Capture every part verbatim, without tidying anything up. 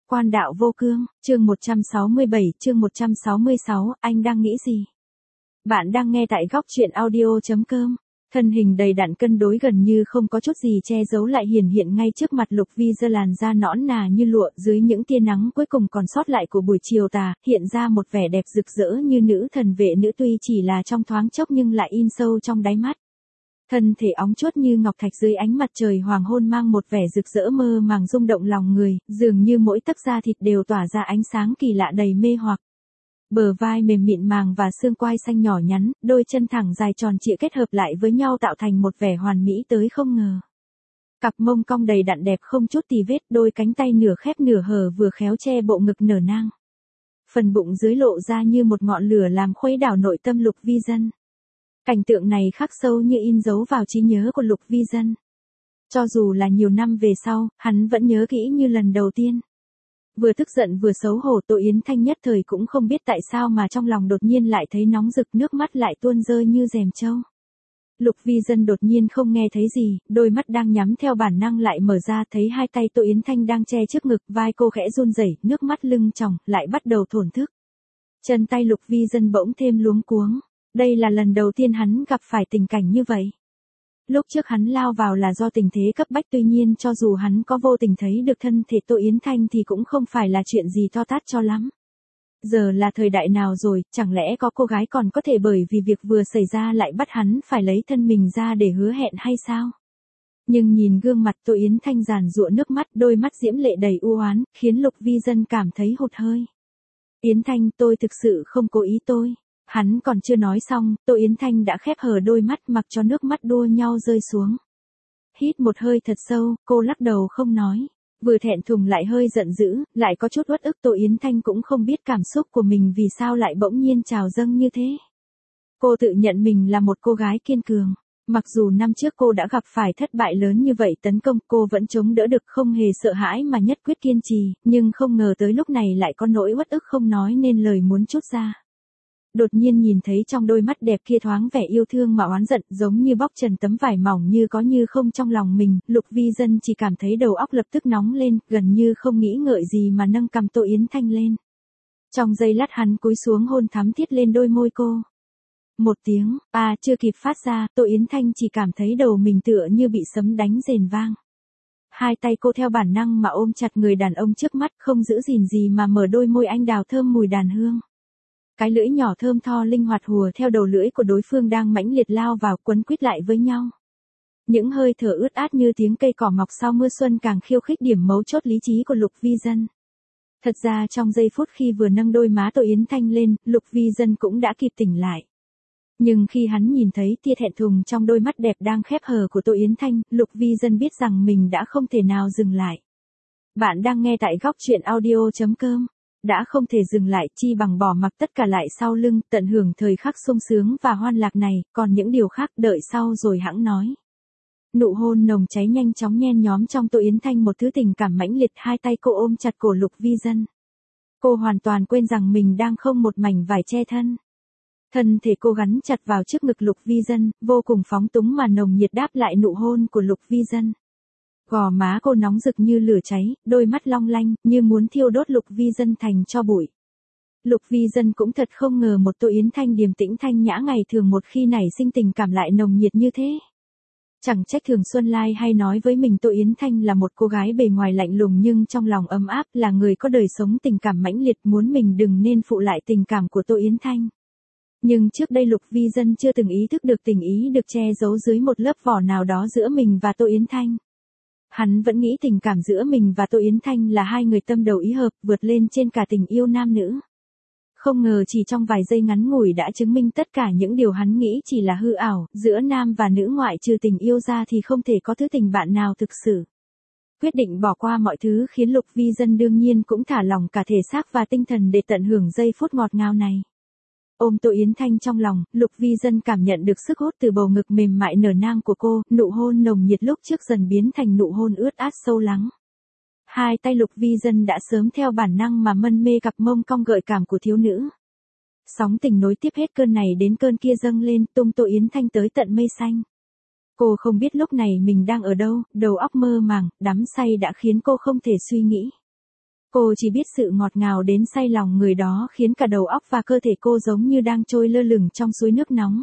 Quan đạo vô cương, chương một trăm sáu mươi bảy, chương một trăm sáu mươi sáu, anh đang nghĩ gì? Bạn đang nghe tại góc truyện audio chấm com. Thân hình đầy đặn cân đối gần như không có chút gì che giấu lại hiển hiện ngay trước mặt Lục Vi giơ làn da nõn nà như lụa dưới những tia nắng cuối cùng còn sót lại của buổi chiều tà, hiện ra một vẻ đẹp rực rỡ như nữ thần vệ nữ tuy chỉ là trong thoáng chốc nhưng lại in sâu trong đáy mắt. Thân thể óng chuốt như ngọc thạch dưới ánh mặt trời hoàng hôn mang một vẻ rực rỡ mơ màng rung động lòng người, dường như mỗi tấc da thịt đều tỏa ra ánh sáng kỳ lạ đầy mê hoặc. Bờ vai mềm mịn màng và xương quai xanh nhỏ nhắn, đôi chân thẳng dài tròn trịa kết hợp lại với nhau tạo thành một vẻ hoàn mỹ tới không ngờ. Cặp mông cong đầy đặn đẹp không chút tì vết, đôi cánh tay nửa khép nửa hở vừa khéo che bộ ngực nở nang. Phần bụng dưới lộ ra như một ngọn lửa làm khuấy đảo nội tâm Lục Vi Dân. Cảnh tượng này khắc sâu như in dấu vào trí nhớ của Lục Vi Dân. Cho dù là nhiều năm về sau, hắn vẫn nhớ kỹ như lần đầu tiên. Vừa tức giận vừa xấu hổ, Tô Yến Thanh nhất thời cũng không biết tại sao mà trong lòng đột nhiên lại thấy nóng rực, nước mắt lại tuôn rơi như rèm trâu. Lục Vi Dân đột nhiên không nghe thấy gì, đôi mắt đang nhắm theo bản năng lại mở ra, thấy hai tay Tô Yến Thanh đang che trước ngực, vai cô khẽ run rẩy, nước mắt lưng tròng, lại bắt đầu thổn thức. Chân tay Lục Vi Dân bỗng thêm luống cuống. Đây là lần đầu tiên hắn gặp phải tình cảnh như vậy. Lúc trước hắn lao vào là do tình thế cấp bách, tuy nhiên cho dù hắn có vô tình thấy được thân thể Tô Yến Thanh thì cũng không phải là chuyện gì to tát cho lắm. Giờ là thời đại nào rồi, chẳng lẽ có cô gái còn có thể bởi vì việc vừa xảy ra lại bắt hắn phải lấy thân mình ra để hứa hẹn hay sao? Nhưng nhìn gương mặt Tô Yến Thanh giàn giụa nước mắt, đôi mắt diễm lệ đầy u oán, khiến Lục Vi Dân cảm thấy hụt hơi. Yến Thanh, tôi thực sự không cố ý tôi. Hắn còn chưa nói xong, Tô Yến Thanh đã khép hờ đôi mắt mặc cho nước mắt đua nhau rơi xuống. Hít một hơi thật sâu, cô lắc đầu không nói. Vừa thẹn thùng lại hơi giận dữ, lại có chút uất ức. Tô Yến Thanh cũng không biết cảm xúc của mình vì sao lại bỗng nhiên trào dâng như thế. Cô tự nhận mình là một cô gái kiên cường. Mặc dù năm trước cô đã gặp phải thất bại lớn như vậy tấn công, cô vẫn chống đỡ được không hề sợ hãi mà nhất quyết kiên trì, nhưng không ngờ tới lúc này lại có nỗi uất ức không nói nên lời muốn trút ra. Đột nhiên nhìn thấy trong đôi mắt đẹp kia thoáng vẻ yêu thương mà oán giận, giống như bóc trần tấm vải mỏng như có như không trong lòng mình, Lục Vi Dân chỉ cảm thấy đầu óc lập tức nóng lên, gần như không nghĩ ngợi gì mà nâng cằm Tô Yến Thanh lên. Trong giây lát hắn cúi xuống hôn thắm thiết lên đôi môi cô. Một tiếng, à chưa kịp phát ra, Tô Yến Thanh chỉ cảm thấy đầu mình tựa như bị sấm đánh rền vang. Hai tay cô theo bản năng mà ôm chặt người đàn ông trước mắt, không giữ gìn gì mà mở đôi môi anh đào thơm mùi đàn hương. Cái lưỡi nhỏ thơm tho linh hoạt hùa theo đầu lưỡi của đối phương đang mãnh liệt lao vào, quấn quýt lại với nhau. Những hơi thở ướt át như tiếng cây cỏ mọc sau mưa xuân càng khiêu khích điểm mấu chốt lý trí của Lục Vi Dân. Thật ra trong giây phút khi vừa nâng đôi má Tô Yến Thanh lên, Lục Vi Dân cũng đã kịp tỉnh lại. Nhưng khi hắn nhìn thấy tia thẹn thùng trong đôi mắt đẹp đang khép hờ của Tô Yến Thanh, Lục Vi Dân biết rằng mình đã không thể nào dừng lại. Bạn đang nghe tại góc truyện audio chấm com. Đã không thể dừng lại, chi bằng bỏ mặc tất cả lại sau lưng, tận hưởng thời khắc sung sướng và hoan lạc này, còn những điều khác đợi sau rồi hẵng nói. Nụ hôn nồng cháy nhanh chóng nhen nhóm trong Tô Yến Thanh một thứ tình cảm mãnh liệt, hai tay cô ôm chặt cổ Lục Vi Dân. Cô hoàn toàn quên rằng mình đang không một mảnh vải che thân. Thân thể cô gắn chặt vào trước ngực Lục Vi Dân, vô cùng phóng túng mà nồng nhiệt đáp lại nụ hôn của Lục Vi Dân. Gò má cô nóng rực như lửa cháy, đôi mắt long lanh, như muốn thiêu đốt Lục Vi Dân thành tro bụi. Lục Vi Dân cũng thật không ngờ một Tô Yến Thanh điềm tĩnh thanh nhã ngày thường một khi nảy sinh tình cảm lại nồng nhiệt như thế. Chẳng trách Thường Xuân Lai hay nói với mình Tô Yến Thanh là một cô gái bề ngoài lạnh lùng nhưng trong lòng ấm áp, là người có đời sống tình cảm mãnh liệt, muốn mình đừng nên phụ lại tình cảm của Tô Yến Thanh. Nhưng trước đây Lục Vi Dân chưa từng ý thức được tình ý được che giấu dưới một lớp vỏ nào đó giữa mình và Tô Yến Thanh. Hắn vẫn nghĩ tình cảm giữa mình và Tô Yến Thanh là hai người tâm đầu ý hợp, vượt lên trên cả tình yêu nam nữ. Không ngờ chỉ trong vài giây ngắn ngủi đã chứng minh tất cả những điều hắn nghĩ chỉ là hư ảo, giữa nam và nữ ngoại trừ tình yêu ra thì không thể có thứ tình bạn nào thực sự. Quyết định bỏ qua mọi thứ khiến Lục Vi Dân đương nhiên cũng thả lỏng cả thể xác và tinh thần để tận hưởng giây phút ngọt ngào này. Ôm Tô Yến Thanh trong lòng, Lục Vi Dân cảm nhận được sức hút từ bầu ngực mềm mại nở nang của cô, nụ hôn nồng nhiệt lúc trước dần biến thành nụ hôn ướt át sâu lắng. Hai tay Lục Vi Dân đã sớm theo bản năng mà mân mê cặp mông cong gợi cảm của thiếu nữ. Sóng tình nối tiếp hết cơn này đến cơn kia dâng lên, tung Tô Yến Thanh tới tận mây xanh. Cô không biết lúc này mình đang ở đâu, đầu óc mơ màng, đắm say đã khiến cô không thể suy nghĩ. Cô chỉ biết sự ngọt ngào đến say lòng người đó khiến cả đầu óc và cơ thể cô giống như đang trôi lơ lửng trong suối nước nóng.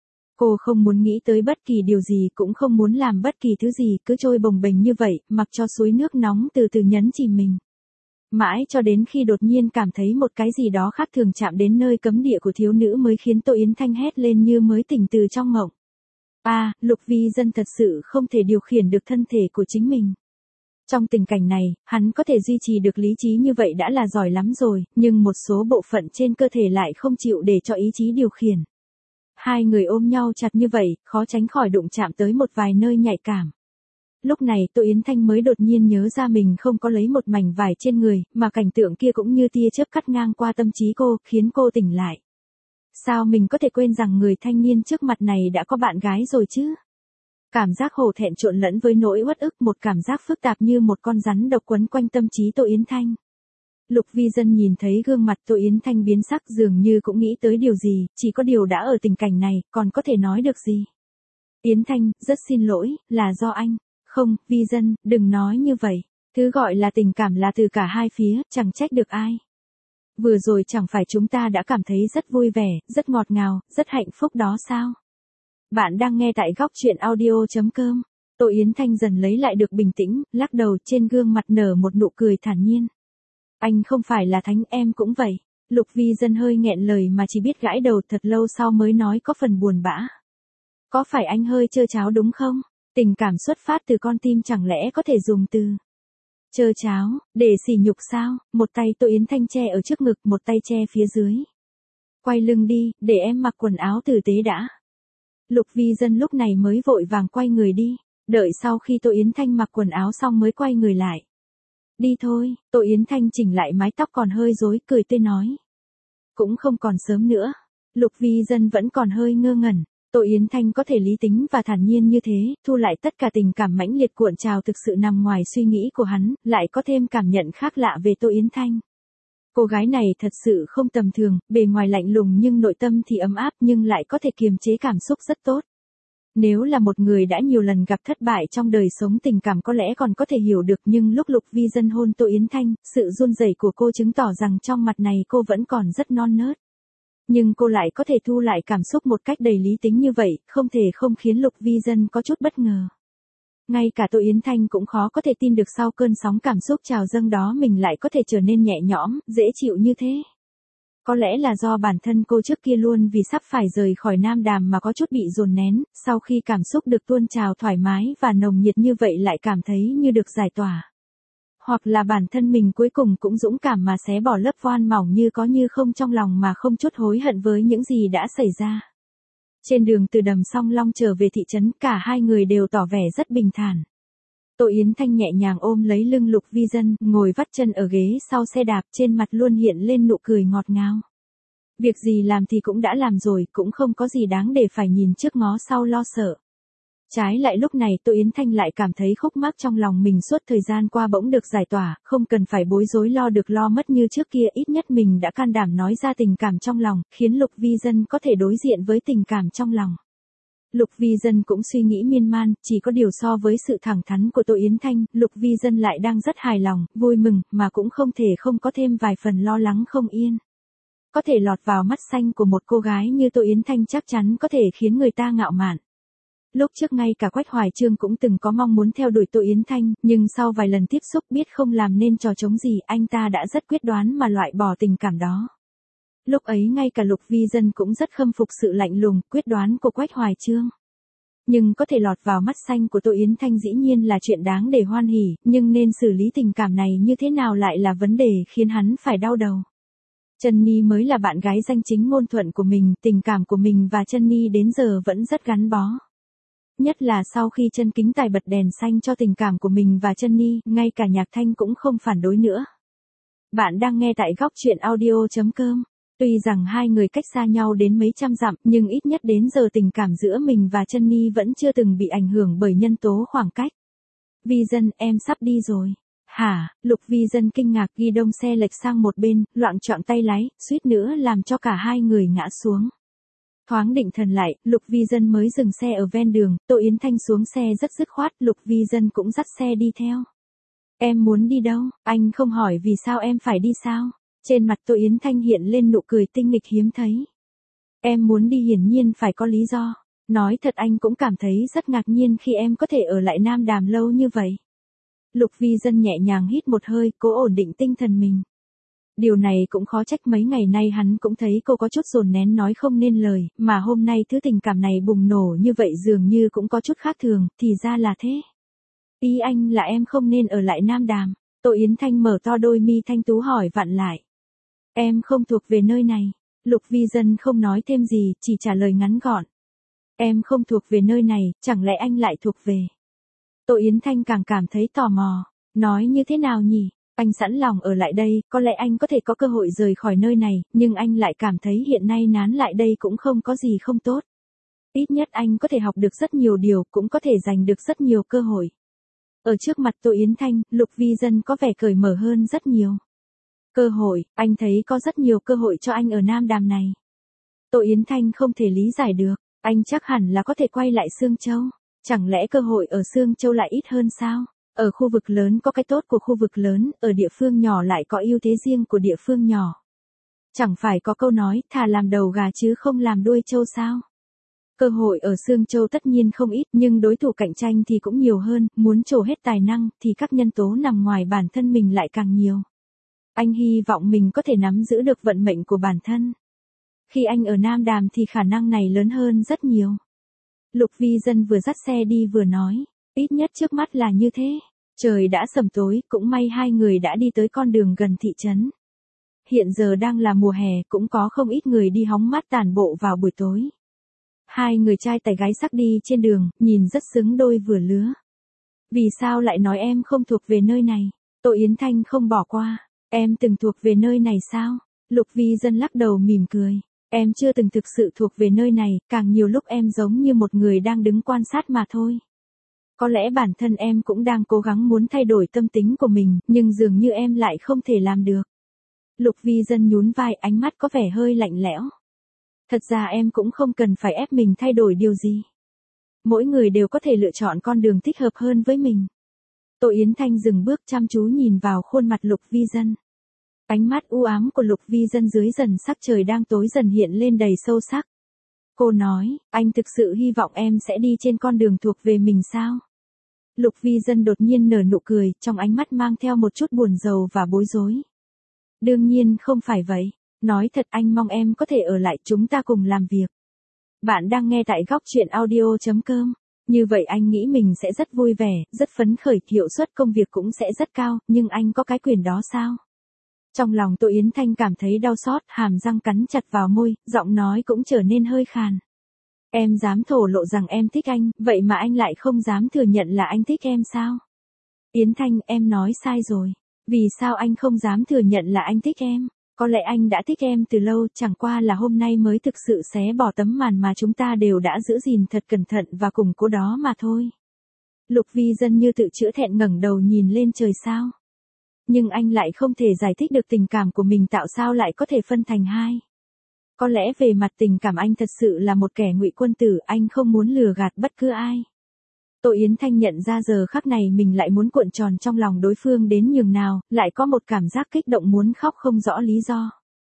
Cô không muốn nghĩ tới bất kỳ điều gì, cũng không muốn làm bất kỳ thứ gì, cứ trôi bồng bềnh như vậy, mặc cho suối nước nóng từ từ nhấn chìm mình. Mãi cho đến khi đột nhiên cảm thấy một cái gì đó khác thường chạm đến nơi cấm địa của thiếu nữ mới khiến Tô Yến Thanh hét lên như mới tỉnh từ trong mộng. À, Lục Vi Dân thật sự không thể điều khiển được thân thể của chính mình. Trong tình cảnh này, hắn có thể duy trì được lý trí như vậy đã là giỏi lắm rồi, nhưng một số bộ phận trên cơ thể lại không chịu để cho ý chí điều khiển. Hai người ôm nhau chặt như vậy, khó tránh khỏi đụng chạm tới một vài nơi nhạy cảm. Lúc này Tô Yến Thanh mới đột nhiên nhớ ra mình không có lấy một mảnh vải trên người, mà cảnh tượng kia cũng như tia chớp cắt ngang qua tâm trí cô, khiến cô tỉnh lại. Sao mình có thể quên rằng người thanh niên trước mặt này đã có bạn gái rồi chứ? Cảm giác hổ thẹn trộn lẫn với nỗi uất ức, một cảm giác phức tạp như một con rắn độc quấn quanh tâm trí Tô Yến Thanh. Lục Vi Dân nhìn thấy gương mặt Tô Yến Thanh biến sắc dường như cũng nghĩ tới điều gì, chỉ có điều đã ở tình cảnh này, còn có thể nói được gì. Yến Thanh, rất xin lỗi, là do anh. Không, Vi Dân, đừng nói như vậy. Thứ gọi là tình cảm là từ cả hai phía, chẳng trách được ai. Vừa rồi chẳng phải chúng ta đã cảm thấy rất vui vẻ, rất ngọt ngào, rất hạnh phúc đó sao? Bạn đang nghe tại góc truyện audio chấm com. Tô Yến Thanh dần lấy lại được bình tĩnh, lắc đầu, trên gương mặt nở một nụ cười thản nhiên. Anh không phải là thánh, em cũng vậy. Lục Vi Dân hơi nghẹn lời mà chỉ biết gãi đầu, thật lâu sau mới nói có phần buồn bã. Có phải anh hơi trơ tráo đúng không? Tình cảm xuất phát từ con tim chẳng lẽ có thể dùng từ trơ tráo để sỉ nhục sao? Một tay Tô Yến Thanh che ở trước ngực, một tay che phía dưới. Quay lưng đi, để em mặc quần áo tử tế đã. Lục Vi Dân lúc này mới vội vàng quay người đi, đợi sau khi Tô Yến Thanh mặc quần áo xong mới quay người lại. Đi thôi, Tô Yến Thanh chỉnh lại mái tóc còn hơi rối, cười tươi nói. Cũng không còn sớm nữa. Lục Vi Dân vẫn còn hơi ngơ ngẩn. Tô Yến Thanh có thể lý tính và thản nhiên như thế, thu lại tất cả tình cảm mãnh liệt cuộn trào thực sự nằm ngoài suy nghĩ của hắn, lại có thêm cảm nhận khác lạ về Tô Yến Thanh. Cô gái này thật sự không tầm thường, bề ngoài lạnh lùng nhưng nội tâm thì ấm áp, nhưng lại có thể kiềm chế cảm xúc rất tốt. Nếu là một người đã nhiều lần gặp thất bại trong đời sống tình cảm có lẽ còn có thể hiểu được, nhưng lúc Lục Vi Dân hôn Tô Yến Thanh, sự run rẩy của cô chứng tỏ rằng trong mặt này cô vẫn còn rất non nớt. Nhưng cô lại có thể thu lại cảm xúc một cách đầy lý tính như vậy, không thể không khiến Lục Vi Dân có chút bất ngờ. Ngay cả Tô Yến Thanh cũng khó có thể tin được sau cơn sóng cảm xúc trào dâng đó mình lại có thể trở nên nhẹ nhõm, dễ chịu như thế. Có lẽ là do bản thân cô trước kia luôn vì sắp phải rời khỏi Nam Đàm mà có chút bị dồn nén, sau khi cảm xúc được tuôn trào thoải mái và nồng nhiệt như vậy lại cảm thấy như được giải tỏa. Hoặc là bản thân mình cuối cùng cũng dũng cảm mà xé bỏ lớp voan mỏng như có như không trong lòng mà không chút hối hận với những gì đã xảy ra. Trên đường từ Đầm Song Long trở về thị trấn, cả hai người đều tỏ vẻ rất bình thản. Tô Yến Thanh nhẹ nhàng ôm lấy lưng Lục Vi Dân, ngồi vắt chân ở ghế sau xe đạp, trên mặt luôn hiện lên nụ cười ngọt ngào. Việc gì làm thì cũng đã làm rồi, cũng không có gì đáng để phải nhìn trước ngó sau lo sợ. Trái lại lúc này Tô Yến Thanh lại cảm thấy khúc mắc trong lòng mình suốt thời gian qua bỗng được giải tỏa, không cần phải bối rối lo được lo mất như trước kia, ít nhất mình đã can đảm nói ra tình cảm trong lòng, khiến Lục Vi Dân có thể đối diện với tình cảm trong lòng. Lục Vi Dân cũng suy nghĩ miên man, chỉ có điều so với sự thẳng thắn của Tô Yến Thanh, Lục Vi Dân lại đang rất hài lòng, vui mừng, mà cũng không thể không có thêm vài phần lo lắng không yên. Có thể lọt vào mắt xanh của một cô gái như Tô Yến Thanh chắc chắn có thể khiến người ta ngạo mạn. Lúc trước ngay cả Quách Hoài Chương cũng từng có mong muốn theo đuổi Tô Yến Thanh, nhưng sau vài lần tiếp xúc biết không làm nên trò trống gì, anh ta đã rất quyết đoán mà loại bỏ tình cảm đó. Lúc ấy ngay cả Lục Vi Dân cũng rất khâm phục sự lạnh lùng, quyết đoán của Quách Hoài Chương. Nhưng có thể lọt vào mắt xanh của Tô Yến Thanh dĩ nhiên là chuyện đáng để hoan hỉ, nhưng nên xử lý tình cảm này như thế nào lại là vấn đề khiến hắn phải đau đầu. Trân Ni mới là bạn gái danh chính ngôn thuận của mình, tình cảm của mình và Trân Ni đến giờ vẫn rất gắn bó. Nhất là sau khi Trân Kính Tài bật đèn xanh cho tình cảm của mình và Trân Ni, ngay cả Nhạc Thanh cũng không phản đối nữa. Bạn đang nghe tại góc truyện audio chấm com. Tuy rằng hai người cách xa nhau đến mấy trăm dặm, nhưng ít nhất đến giờ tình cảm giữa mình và Trân Ni vẫn chưa từng bị ảnh hưởng bởi nhân tố khoảng cách. Vi Dân, em sắp đi rồi. Hả? Lục Vi Dân kinh ngạc, ghi đông xe lệch sang một bên, loạng choạng tay lái, suýt nữa làm cho cả hai người ngã xuống. Thoáng định thần lại, Lục Vi Dân mới dừng xe ở ven đường, Tô Yến Thanh xuống xe rất dứt khoát, Lục Vi Dân cũng dắt xe đi theo. Em muốn đi đâu? Anh không hỏi vì sao em phải đi sao? Trên mặt Tô Yến Thanh hiện lên nụ cười tinh nghịch hiếm thấy. Em muốn đi hiển nhiên phải có lý do. Nói thật anh cũng cảm thấy rất ngạc nhiên khi em có thể ở lại Nam Đàm lâu như vậy. Lục Vi Dân nhẹ nhàng hít một hơi, cố ổn định tinh thần mình. Điều này cũng khó trách mấy ngày nay hắn cũng thấy cô có chút dồn nén nói không nên lời, mà hôm nay thứ tình cảm này bùng nổ như vậy dường như cũng có chút khác thường, thì ra là thế. Ý anh là em không nên ở lại Nam Đàm. Tô Yến Thanh mở to đôi mi thanh tú hỏi vặn lại. Em không thuộc về nơi này. Lục Vi Dân không nói thêm gì, chỉ trả lời ngắn gọn. Em không thuộc về nơi này, chẳng lẽ anh lại thuộc về? Tô Yến Thanh càng cảm thấy tò mò. Nói như thế nào nhỉ? Anh sẵn lòng ở lại đây, có lẽ anh có thể có cơ hội rời khỏi nơi này, nhưng anh lại cảm thấy hiện nay nán lại đây cũng không có gì không tốt. Ít nhất anh có thể học được rất nhiều điều, cũng có thể giành được rất nhiều cơ hội. Ở trước mặt Tô Yến Thanh, Lục Vi Dân có vẻ cởi mở hơn rất nhiều. Cơ hội, anh thấy có rất nhiều cơ hội cho anh ở Nam Đàm này. Tô Yến Thanh không thể lý giải được, anh chắc hẳn là có thể quay lại Sương Châu. Chẳng lẽ cơ hội ở Sương Châu lại ít hơn sao? Ở khu vực lớn có cái tốt của khu vực lớn, ở địa phương nhỏ lại có ưu thế riêng của địa phương nhỏ. Chẳng phải có câu nói, thà làm đầu gà chứ không làm đuôi trâu sao? Cơ hội ở Sương Châu tất nhiên không ít, nhưng đối thủ cạnh tranh thì cũng nhiều hơn, muốn trổ hết tài năng thì các nhân tố nằm ngoài bản thân mình lại càng nhiều. Anh hy vọng mình có thể nắm giữ được vận mệnh của bản thân. Khi anh ở Nam Đàm thì khả năng này lớn hơn rất nhiều. Lục Vi Dân vừa dắt xe đi vừa nói, ít nhất trước mắt là như thế. Trời đã sầm tối, cũng may hai người đã đi tới con đường gần thị trấn. Hiện giờ đang là mùa hè, cũng có không ít người đi hóng mát tản bộ vào buổi tối. Hai người trai tài gái sắc đi trên đường, nhìn rất xứng đôi vừa lứa. Vì sao lại nói em không thuộc về nơi này? Tô Yến Thanh không bỏ qua. Em từng thuộc về nơi này sao? Lục Vi Dân lắc đầu mỉm cười. Em chưa từng thực sự thuộc về nơi này, càng nhiều lúc em giống như một người đang đứng quan sát mà thôi. Có lẽ bản thân em cũng đang cố gắng muốn thay đổi tâm tính của mình, nhưng dường như em lại không thể làm được. Lục Vi Dân nhún vai, ánh mắt có vẻ hơi lạnh lẽo. Thật ra em cũng không cần phải ép mình thay đổi điều gì. Mỗi người đều có thể lựa chọn con đường thích hợp hơn với mình. Tô Yến Thanh dừng bước chăm chú nhìn vào khuôn mặt Lục Vi Dân. Ánh mắt u ám của Lục Vi Dân dưới dần sắc trời đang tối dần hiện lên đầy sâu sắc. Cô nói, anh thực sự hy vọng em sẽ đi trên con đường thuộc về mình sao? Lục Vi Dân đột nhiên nở nụ cười, trong ánh mắt mang theo một chút buồn rầu và bối rối. Đương nhiên không phải vậy. Nói thật anh mong em có thể ở lại, chúng ta cùng làm việc. Bạn đang nghe tại góc truyện audio chấm com. Như vậy anh nghĩ mình sẽ rất vui vẻ, rất phấn khởi, hiệu suất công việc cũng sẽ rất cao, nhưng anh có cái quyền đó sao? Trong lòng Tô Yến Thanh cảm thấy đau xót, hàm răng cắn chặt vào môi, giọng nói cũng trở nên hơi khàn. Em dám thổ lộ rằng em thích anh, vậy mà anh lại không dám thừa nhận là anh thích em sao? Yến Thanh, em nói sai rồi. Vì sao anh không dám thừa nhận là anh thích em? Có lẽ anh đã thích em từ lâu, chẳng qua là hôm nay mới thực sự xé bỏ tấm màn mà chúng ta đều đã giữ gìn thật cẩn thận và củng cố đó mà thôi. Lục Vi Dân như tự chữa thẹn ngẩng đầu nhìn lên trời sao. Nhưng anh lại không thể giải thích được tình cảm của mình tạo sao lại có thể phân thành hai. Có lẽ về mặt tình cảm anh thật sự là một kẻ ngụy quân tử, anh không muốn lừa gạt bất cứ ai. Tô Yến Thanh nhận ra giờ khắc này mình lại muốn cuộn tròn trong lòng đối phương đến nhường nào, lại có một cảm giác kích động muốn khóc không rõ lý do.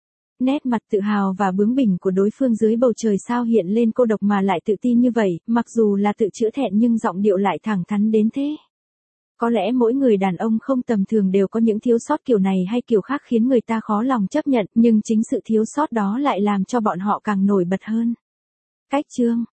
Nét mặt tự hào và bướng bỉnh của đối phương dưới bầu trời sao hiện lên cô độc mà lại tự tin như vậy, mặc dù là tự chữa thẹn nhưng giọng điệu lại thẳng thắn đến thế. Có lẽ mỗi người đàn ông không tầm thường đều có những thiếu sót kiểu này hay kiểu khác khiến người ta khó lòng chấp nhận, nhưng chính sự thiếu sót đó lại làm cho bọn họ càng nổi bật hơn. Cách chương